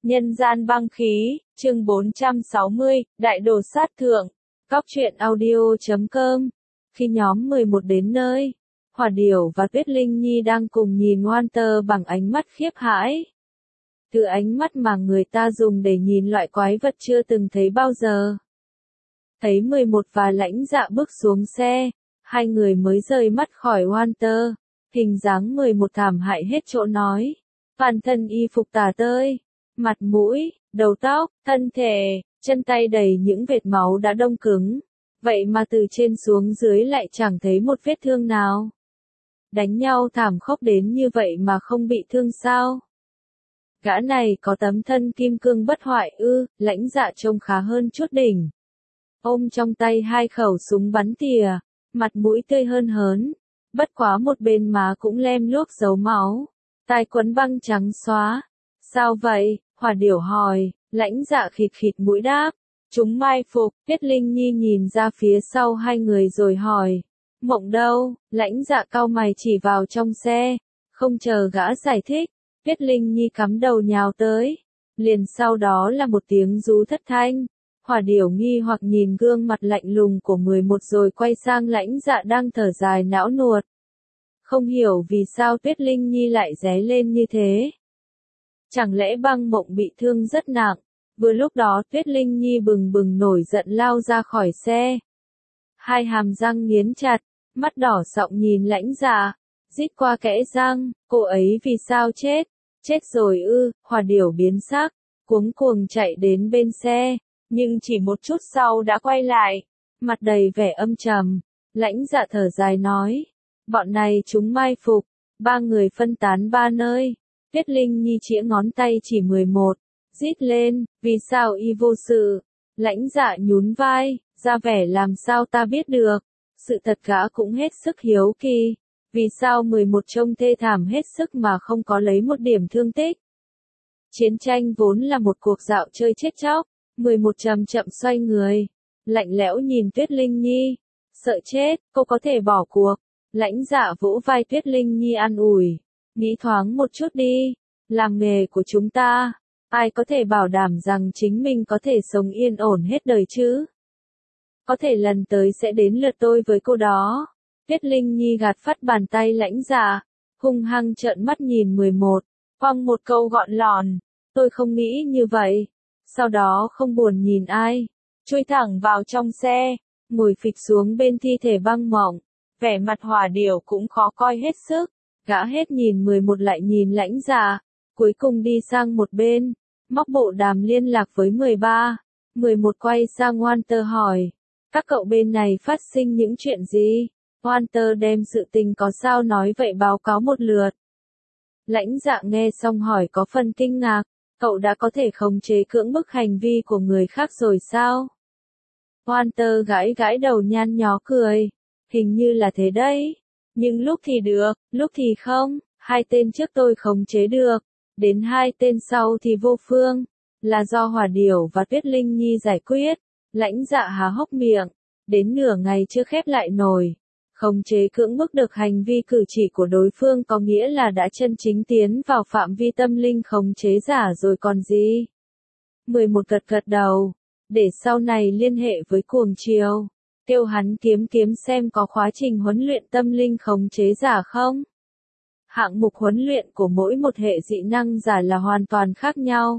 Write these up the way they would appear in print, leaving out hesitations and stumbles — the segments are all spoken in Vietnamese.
Nhân gian băng khí, chương 460, Đại đồ sát thượng. Cóc truyện audio.com. Khi nhóm 11 đến nơi, Hỏa Điểu và Tuyết Linh Nhi đang cùng nhìn Walter bằng ánh mắt khiếp hãi. Từ ánh mắt mà người ta dùng để nhìn loại quái vật chưa từng thấy bao giờ. Thấy 11 và Lãnh Dạ bước xuống xe, hai người mới rời mắt khỏi Walter. Hình dáng 11 thảm hại hết chỗ nói. Toàn thân y phục tả tơi, mặt mũi, đầu tóc, thân thể, chân tay đầy những vệt máu đã đông cứng. Vậy mà từ trên xuống dưới lại chẳng thấy một vết thương nào. Đánh nhau thảm khốc đến như vậy mà không bị thương sao? Gã này có tấm thân kim cương bất hoại ư? Lãnh Dạ trông khá hơn chút đỉnh. Ôm trong tay hai khẩu súng bắn tỉa, mặt mũi tươi hơn hớn. Bất quá một bên má cũng lem luốc dấu máu, tai quấn băng trắng xóa. Sao vậy? Hỏa Điểu hỏi. Lãnh Dạ khịt khịt mũi đáp. Chúng mai phục. Tuyết Linh Nhi nhìn ra phía sau hai người rồi hỏi. Mộng đâu? Lãnh Dạ cau mày chỉ vào trong xe. Không chờ gã giải thích, Tuyết Linh Nhi cắm đầu nhào tới. Liền sau đó là một tiếng rú thất thanh. Hỏa Điểu nghi hoặc nhìn gương mặt lạnh lùng của 11 rồi quay sang Lãnh Dạ đang thở dài não nuột. Không hiểu vì sao Tuyết Linh Nhi lại ré lên như thế. Chẳng lẽ băng mộng bị thương rất nặng? Vừa lúc đó Tuyết Linh Nhi bừng bừng nổi giận lao ra khỏi xe. Hai hàm răng nghiến chặt, mắt đỏ sọng nhìn Lãnh Dạ, rít qua kẽ răng, cô ấy vì sao chết? Chết rồi ư? Hỏa Điểu biến sắc, cuống cuồng chạy đến bên xe, nhưng chỉ một chút sau đã quay lại, mặt đầy vẻ âm trầm. Lãnh Dạ thở dài nói, bọn này chúng mai phục, ba người phân tán ba nơi. Tuyết Linh Nhi chĩa ngón tay chỉ 11, rít lên, vì sao y vô sự? Lãnh Dạ nhún vai, ra vẻ làm sao ta biết được. Sự thật gã cũng hết sức hiếu kỳ, vì sao 11 trông thê thảm hết sức mà không có lấy một điểm thương tích. Chiến tranh vốn là một cuộc dạo chơi chết chóc. 11 chậm chậm xoay người, lạnh lẽo nhìn Tuyết Linh Nhi, sợ chết, cô có thể bỏ cuộc. Lãnh Dạ vỗ vai Tuyết Linh Nhi an ủi, nghĩ thoáng một chút đi, làm nghề của chúng ta, ai có thể bảo đảm rằng chính mình có thể sống yên ổn hết đời chứ? Có thể lần tới sẽ đến lượt tôi với cô đó. Tuyết Linh Nhi gạt phắt bàn tay Lãnh Dạ, hung hăng trợn mắt nhìn 11, quăng một câu gọn lòn, tôi không nghĩ như vậy. Sau đó không buồn nhìn ai, chui thẳng vào trong xe, ngồi phịch xuống bên thi thể băng mộng. Vẻ mặt Hỏa Điểu cũng khó coi hết sức, gã hết nhìn 11 lại nhìn Lãnh Dạ, cuối cùng đi sang một bên, móc bộ đàm liên lạc với 13. 11 quay sang Walter hỏi, các cậu bên này phát sinh những chuyện gì? Walter đem sự tình có sao nói vậy báo cáo một lượt. Lãnh Dạ nghe xong hỏi có phần kinh ngạc, cậu đã có thể khống chế cưỡng bức hành vi của người khác rồi sao? Walter gãi gãi đầu nhăn nhó cười, hình như là thế đấy, nhưng lúc thì được, lúc thì không, hai tên trước tôi khống chế được, đến hai tên sau thì vô phương, là do Hỏa Điểu và Tuyết Linh Nhi giải quyết. Lãnh Dạ há hốc miệng, đến nửa ngày chưa khép lại nổi. Khống chế cưỡng bức được hành vi cử chỉ của đối phương có nghĩa là đã chân chính tiến vào phạm vi tâm linh khống chế giả rồi còn gì. 11 gật gật đầu, để sau này liên hệ với Cuồng Triều, kêu hắn kiếm xem có khóa trình huấn luyện tâm linh khống chế giả không. Hạng mục huấn luyện của mỗi một hệ dị năng giả là hoàn toàn khác nhau.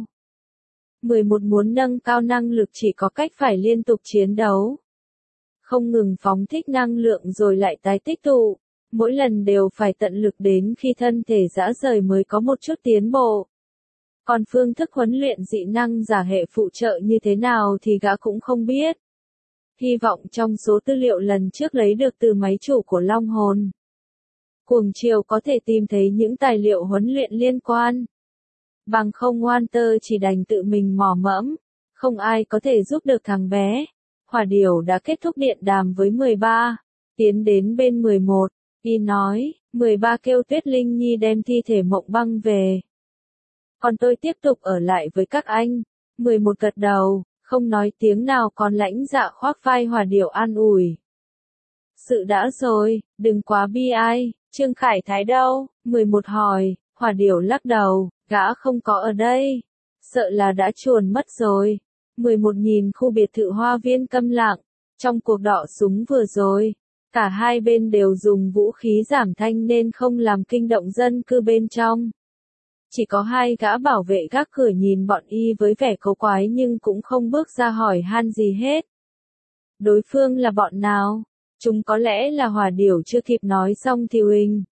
11 muốn nâng cao năng lực chỉ có cách phải liên tục chiến đấu, không ngừng phóng thích năng lượng rồi lại tái tích tụ, mỗi lần đều phải tận lực đến khi thân thể rã rời mới có một chút tiến bộ. Còn phương thức huấn luyện dị năng giả hệ phụ trợ như thế nào thì gã cũng không biết. Hy vọng trong số tư liệu lần trước lấy được từ máy chủ của Long Hồn, Cuồng Triều có thể tìm thấy những tài liệu huấn luyện liên quan. Bằng không Walter chỉ đành tự mình mò mẫm, không ai có thể giúp được thằng bé. Hỏa Điểu đã kết thúc điện đàm với 13, tiến đến bên 11, y nói, 13 kêu Tuyết Linh Nhi đem thi thể Mộng Băng về. Còn tôi tiếp tục ở lại với các anh. 11 gật đầu, không nói tiếng nào, còn Lãnh Dạ khoác vai Hỏa Điểu an ủi. Sự đã rồi, đừng quá bi ai. Trương Khải Thái đâu? 11 hỏi. Hỏa Điểu lắc đầu, gã không có ở đây. sợ là đã chuồn mất rồi. 11 nhìn khu biệt thự hoa viên câm lặng, trong cuộc đọ súng vừa rồi, cả hai bên đều dùng vũ khí giảm thanh nên không làm kinh động dân cư bên trong. Chỉ có hai gã bảo vệ gác cửa nhìn bọn y với vẻ cổ quái nhưng cũng không bước ra hỏi han gì hết. Đối phương là bọn nào? Chúng có lẽ là Hỏa Điểu chưa kịp nói xong thì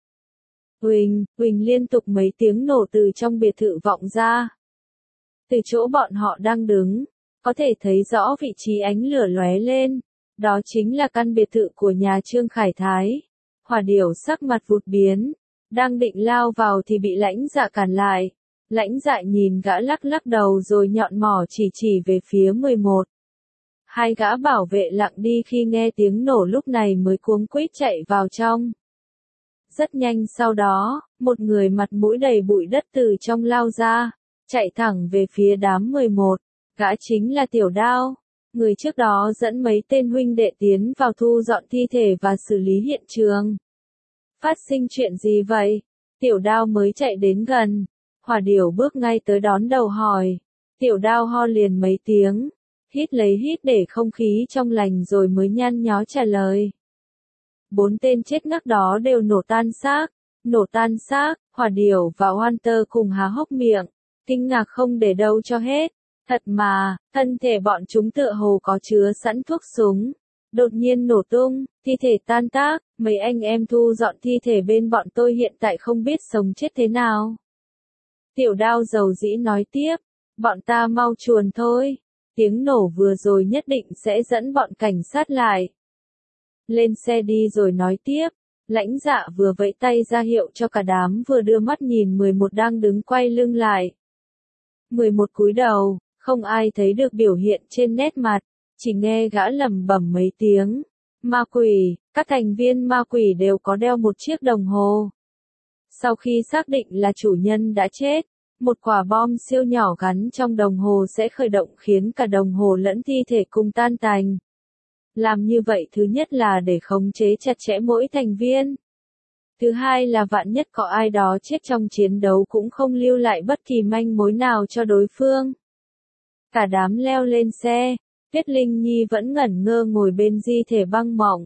Huỳnh liên tục mấy tiếng nổ từ trong biệt thự vọng ra. Từ chỗ bọn họ đang đứng, có thể thấy rõ vị trí ánh lửa lóe lên. Đó chính là căn biệt thự của nhà Trương Khải Thái. Hỏa Điểu sắc mặt vụt biến, đang định lao vào thì bị Lãnh Dạ cản lại. Lãnh Dạ nhìn gã lắc lắc đầu rồi nhọn mỏ chỉ về phía 11. Hai gã bảo vệ lặng đi khi nghe tiếng nổ lúc này mới cuống quýt chạy vào trong. Rất nhanh sau đó, một người mặt mũi đầy bụi đất từ trong lao ra, chạy thẳng về phía đám 11. Gã chính là Tiểu Đao, người trước đó dẫn mấy tên huynh đệ tiến vào thu dọn thi thể và xử lý hiện trường. Phát sinh chuyện gì vậy? Tiểu Đao mới chạy đến gần. Hỏa Điểu bước ngay tới đón đầu hỏi. Tiểu Đao ho liền mấy tiếng, hít lấy hít để không khí trong lành rồi mới nhăn nhó trả lời. 4 tên chết ngắc đó đều nổ tan xác, Hỏa Điểu và Hunter cùng há hốc miệng, kinh ngạc không để đâu cho hết. Thật mà, thân thể bọn chúng tựa hồ có chứa sẵn thuốc súng. Đột nhiên nổ tung, thi thể tan tác, mấy anh em thu dọn thi thể bên bọn tôi hiện tại không biết sống chết thế nào. Tiểu Đao dầu dĩ nói tiếp, bọn ta mau chuồn thôi, tiếng nổ vừa rồi nhất định sẽ dẫn bọn cảnh sát lại. Lên xe đi rồi nói tiếp. Lãnh Dạ vừa vẫy tay ra hiệu cho cả đám vừa đưa mắt nhìn 11 đang đứng quay lưng lại. 11 cúi đầu, không ai thấy được biểu hiện trên nét mặt, chỉ nghe gã lẩm bẩm mấy tiếng. Ma quỷ, các thành viên ma quỷ đều có đeo một chiếc đồng hồ. Sau khi xác định là chủ nhân đã chết, một quả bom siêu nhỏ gắn trong đồng hồ sẽ khởi động khiến cả đồng hồ lẫn thi thể cùng tan tành. Làm như vậy thứ nhất là để khống chế chặt chẽ mỗi thành viên. Thứ hai là vạn nhất có ai đó chết trong chiến đấu cũng không lưu lại bất kỳ manh mối nào cho đối phương. Cả đám leo lên xe, Tuyết Linh Nhi vẫn ngẩn ngơ ngồi bên di thể băng mộng.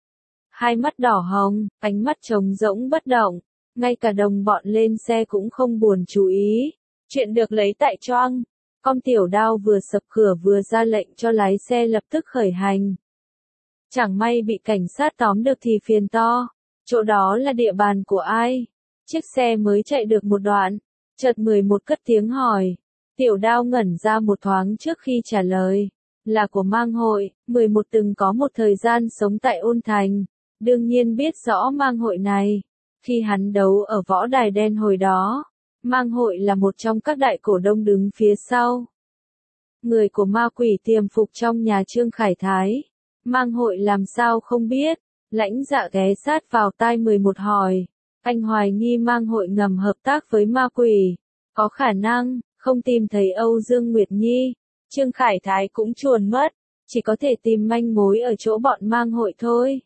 Hai mắt đỏ hồng, ánh mắt trống rỗng bất động, ngay cả đồng bọn lên xe cũng không buồn chú ý. Chuyện được lấy tại Choang. Con Tiểu Đao vừa sập cửa vừa ra lệnh cho lái xe lập tức khởi hành. Chẳng may bị cảnh sát tóm được thì phiền to. Chỗ đó là địa bàn của ai? Chiếc xe mới chạy được một đoạn, chợt 11 cất tiếng hỏi. Tiểu Đao ngẩn ra một thoáng trước khi trả lời. Là của Mang Hội. 11 từng có một thời gian sống tại Ôn Thành, đương nhiên biết rõ Mang Hội này. Khi hắn đấu ở võ đài đen hồi đó, Mang Hội là một trong các đại cổ đông đứng phía sau. Người của ma quỷ tiềm phục trong nhà Trương Khải Thái. Mang Hội làm sao không biết? Lãnh Dạ ghé sát vào tai 11 hỏi. Anh hoài nghi Mang Hội ngầm hợp tác với ma quỷ. Có khả năng, không tìm thấy Âu Dương Nguyệt Nhi, Trương Khải Thái cũng chuồn mất. Chỉ có thể tìm manh mối ở chỗ bọn Mang Hội thôi.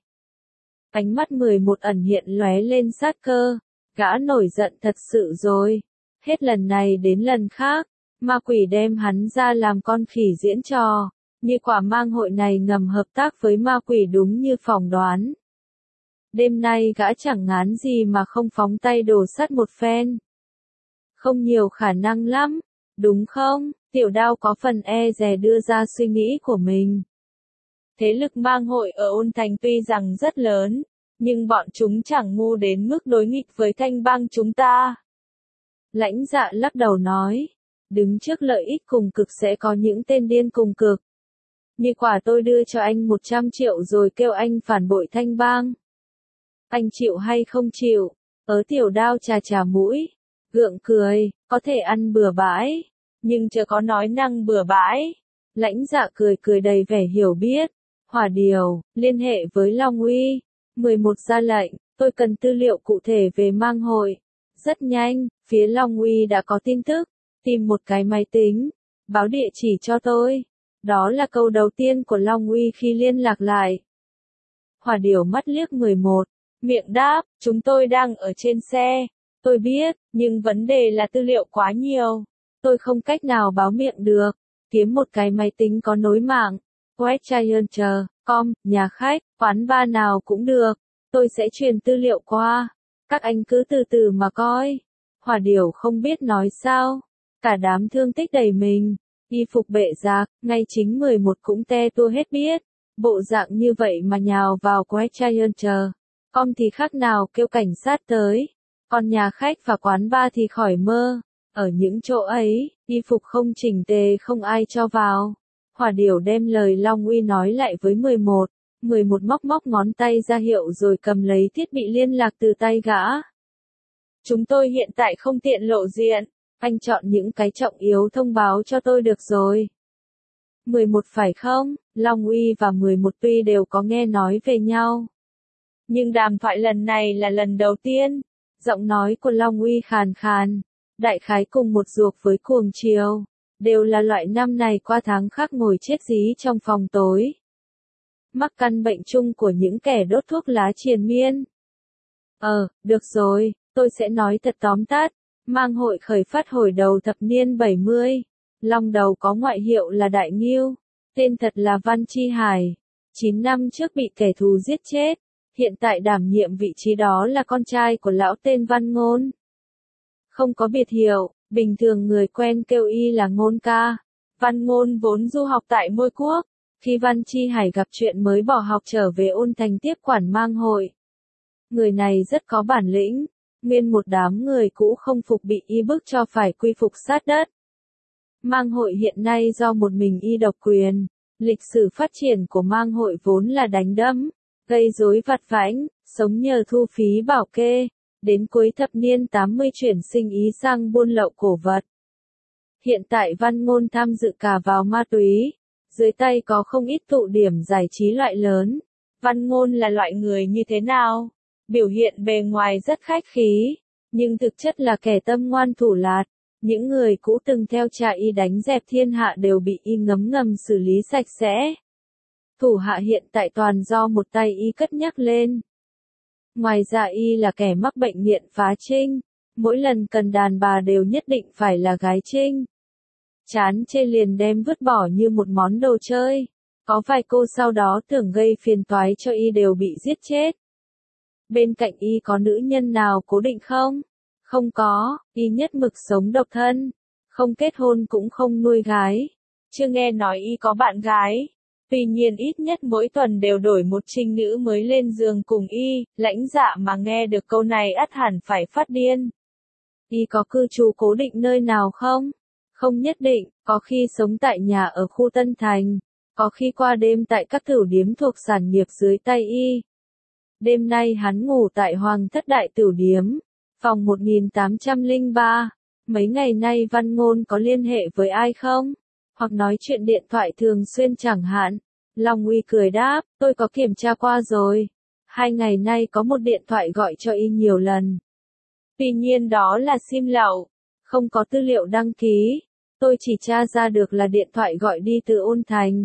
Ánh mắt 11 ẩn hiện lóe lên sát cơ. Gã nổi giận thật sự rồi. Hết lần này đến lần khác, ma quỷ đem hắn ra làm con khỉ diễn trò. Như quả Mang Hội này ngầm hợp tác với ma quỷ đúng như phỏng đoán. Đêm nay gã chẳng ngán gì mà không phóng tay đổ sắt một phen. Không nhiều khả năng lắm, đúng không? Tiểu Đao có phần e dè đưa ra suy nghĩ của mình. Thế lực Mang Hội ở Ôn Thành tuy rằng rất lớn, nhưng bọn chúng chẳng ngu đến mức đối nghịch với Thanh Bang chúng ta. Lãnh Dạ lắc đầu nói, đứng trước lợi ích cùng cực sẽ có những tên điên cùng cực. Như quả tôi đưa cho anh 100 triệu rồi kêu anh phản bội Thanh Bang. Anh chịu hay không chịu? Tiểu Đao chà mũi, gượng cười, có thể ăn bừa bãi, nhưng chưa có nói năng bừa bãi. Lãnh Dạ cười đầy vẻ hiểu biết. Hỏa Điểu, liên hệ với Long Uy. 11 ra lệnh, tôi cần tư liệu cụ thể về Mang Hội. Rất nhanh, phía Long Uy đã có tin tức. Tìm một cái máy tính, báo địa chỉ cho tôi. Đó là câu đầu tiên của Long Uy khi liên lạc lại. Hỏa Điểu mắt liếc 11, miệng đáp, chúng tôi đang ở trên xe. Tôi biết, nhưng vấn đề là tư liệu quá nhiều. tôi không cách nào báo miệng được. Kiếm một cái máy tính có nối mạng. webgiant.com, nhà khách, quán bar nào cũng được. Tôi sẽ truyền tư liệu qua. Các anh cứ từ từ mà coi. Hỏa điểu không biết nói sao. Cả đám thương tích đầy mình. Y phục bệ rạc, ngay chính 11 cũng te tua hết biết. Bộ dạng như vậy mà nhào vào webgiant.com thì khác nào kêu cảnh sát tới. Còn nhà khách và quán bar thì khỏi mơ. Ở những chỗ ấy, y phục không chỉnh tề không ai cho vào. Hỏa điểu đem lời Long Uy nói lại với 11. 11 móc móc ngón tay ra hiệu rồi cầm lấy thiết bị liên lạc từ tay gã. Chúng tôi hiện tại không tiện lộ diện. Anh chọn những cái trọng yếu thông báo cho tôi được rồi. 11 phải không? Long Uy và 11 tuy đều có nghe nói về nhau. Nhưng đàm thoại lần này là lần đầu tiên. Giọng nói của Long Uy khàn khàn. Đại khái cùng một ruột với cuồng chiều. Đều là loại năm này qua tháng khác ngồi chết dí trong phòng tối. Mắc căn bệnh chung của những kẻ đốt thuốc lá triền miên. Được rồi, tôi sẽ nói thật tóm tắt. Mang hội khởi phát hồi đầu thập niên 70. Long đầu có ngoại hiệu là Đại Ngưu. Tên thật là Văn Chi Hải. 9 năm trước bị kẻ thù giết chết. Hiện tại đảm nhiệm vị trí đó là con trai của lão tên Văn Ngôn. Không có biệt hiệu, bình thường người quen kêu y là Ngôn ca. Văn Ngôn vốn du học tại Môi Quốc. Khi Văn Chi Hải gặp chuyện mới bỏ học trở về Ôn Thành tiếp quản mang hội. Người này rất có bản lĩnh. Nguyên một đám người cũ không phục bị y bức cho phải quy phục sát đất. Mang hội hiện nay do một mình y độc quyền. Lịch sử phát triển của mang hội vốn là đánh đấm, gây rối vặt vãnh, sống nhờ thu phí bảo kê. Đến cuối thập niên 80 chuyển sinh ý sang buôn lậu cổ vật. Hiện tại Văn Ngôn tham dự cả vào ma túy. Dưới tay có không ít tụ điểm giải trí loại lớn. Văn Ngôn là loại người như thế nào? Biểu hiện bề ngoài rất khách khí, nhưng thực chất là kẻ tâm ngoan thủ lạt. Những người cũ từng theo cha y đánh dẹp thiên hạ đều bị y ngấm ngầm xử lý sạch sẽ. Thủ hạ hiện tại toàn do một tay y cất nhắc lên. Ngoài ra y là kẻ mắc bệnh nghiện phá trinh. Mỗi lần cần đàn bà đều nhất định phải là gái trinh. Chán chê liền đem vứt bỏ như một món đồ chơi. Có vài cô sau đó tưởng gây phiền toái cho y đều bị giết chết. Bên cạnh y có nữ nhân nào cố định không? Không có, y nhất mực sống độc thân. Không kết hôn cũng không nuôi gái. Chưa nghe nói y có bạn gái. Tuy nhiên ít nhất mỗi tuần đều đổi một trinh nữ mới lên giường cùng y. Lãnh dạ mà nghe được câu này ắt hẳn phải phát điên. Y có cư trú cố định nơi nào không? Không nhất định, có khi sống tại nhà ở khu Tân Thành. Có khi qua đêm tại các tửu điếm thuộc sản nghiệp dưới tay y. Đêm nay hắn ngủ tại Hoàng Thất Đại Tửu Điếm, phòng 1803. Mấy ngày nay Văn Ngôn có liên hệ với ai không? Hoặc nói chuyện điện thoại thường xuyên chẳng hạn. Long Uy cười đáp, tôi có kiểm tra qua rồi. 2 ngày nay có một điện thoại gọi cho y nhiều lần. Tuy nhiên đó là sim lậu, không có tư liệu đăng ký. Tôi chỉ tra ra được là điện thoại gọi đi từ Ôn Thành.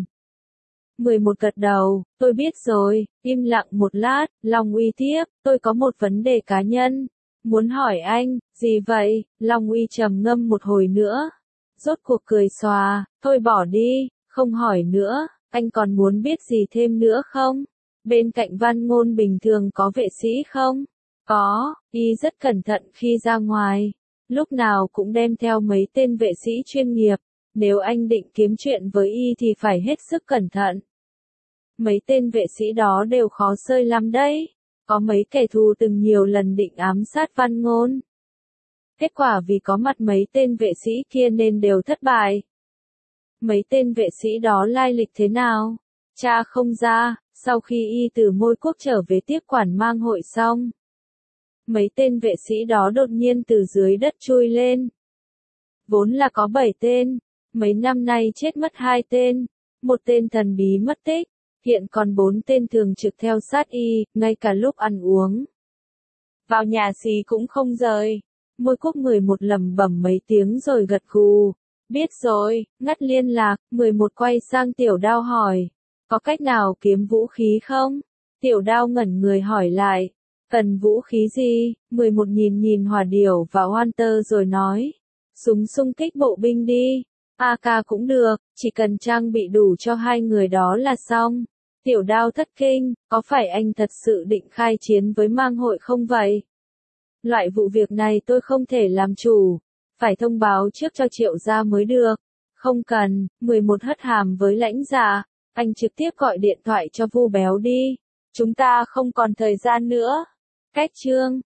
11 gật đầu, tôi biết rồi, im lặng một lát, Long Uy tiếp, tôi có một vấn đề cá nhân. Muốn hỏi anh, gì vậy? Long Uy trầm ngâm một hồi nữa. Rốt cuộc cười xòa, thôi bỏ đi, không hỏi nữa, anh còn muốn biết gì thêm nữa không? Bên cạnh Văn Ngôn bình thường có vệ sĩ không? Có, y rất cẩn thận khi ra ngoài. Lúc nào cũng đem theo mấy tên vệ sĩ chuyên nghiệp. Nếu anh định kiếm chuyện với y thì phải hết sức cẩn thận. Mấy tên vệ sĩ đó đều khó xơi lắm đấy. Có mấy kẻ thù từng nhiều lần định ám sát Văn Ngôn. Kết quả vì có mặt mấy tên vệ sĩ kia nên đều thất bại. Mấy tên vệ sĩ đó lai lịch thế nào? Cha không ra, sau khi y từ Môi Quốc trở về tiếp quản mang hội xong. Mấy tên vệ sĩ đó đột nhiên từ dưới đất chui lên. Vốn là có 7 tên. Mấy năm nay chết mất 2 tên, một tên thần bí mất tích, hiện còn 4 tên thường trực theo sát y, ngay cả lúc ăn uống. Vào nhà xí cũng không rời. Môi Quốc 11 lẩm bẩm mấy tiếng rồi gật gù. Biết rồi, ngắt liên lạc, 11 quay sang Tiểu Đao hỏi. Có cách nào kiếm vũ khí không? Tiểu Đao ngẩn người hỏi lại. Cần vũ khí gì? 11 nhìn Hỏa Điểu và Hunter rồi nói. Súng xung kích bộ binh đi. AK cũng được, chỉ cần trang bị đủ cho hai người đó là xong. Tiểu Đao thất kinh, có phải anh thật sự định khai chiến với mang hội không vậy? Loại vụ việc này tôi không thể làm chủ, phải thông báo trước cho Triệu gia mới được. Không cần, 11 hất hàm với lãnh dạ, anh trực tiếp gọi điện thoại cho Vu Béo đi. Chúng ta không còn thời gian nữa. Cách chương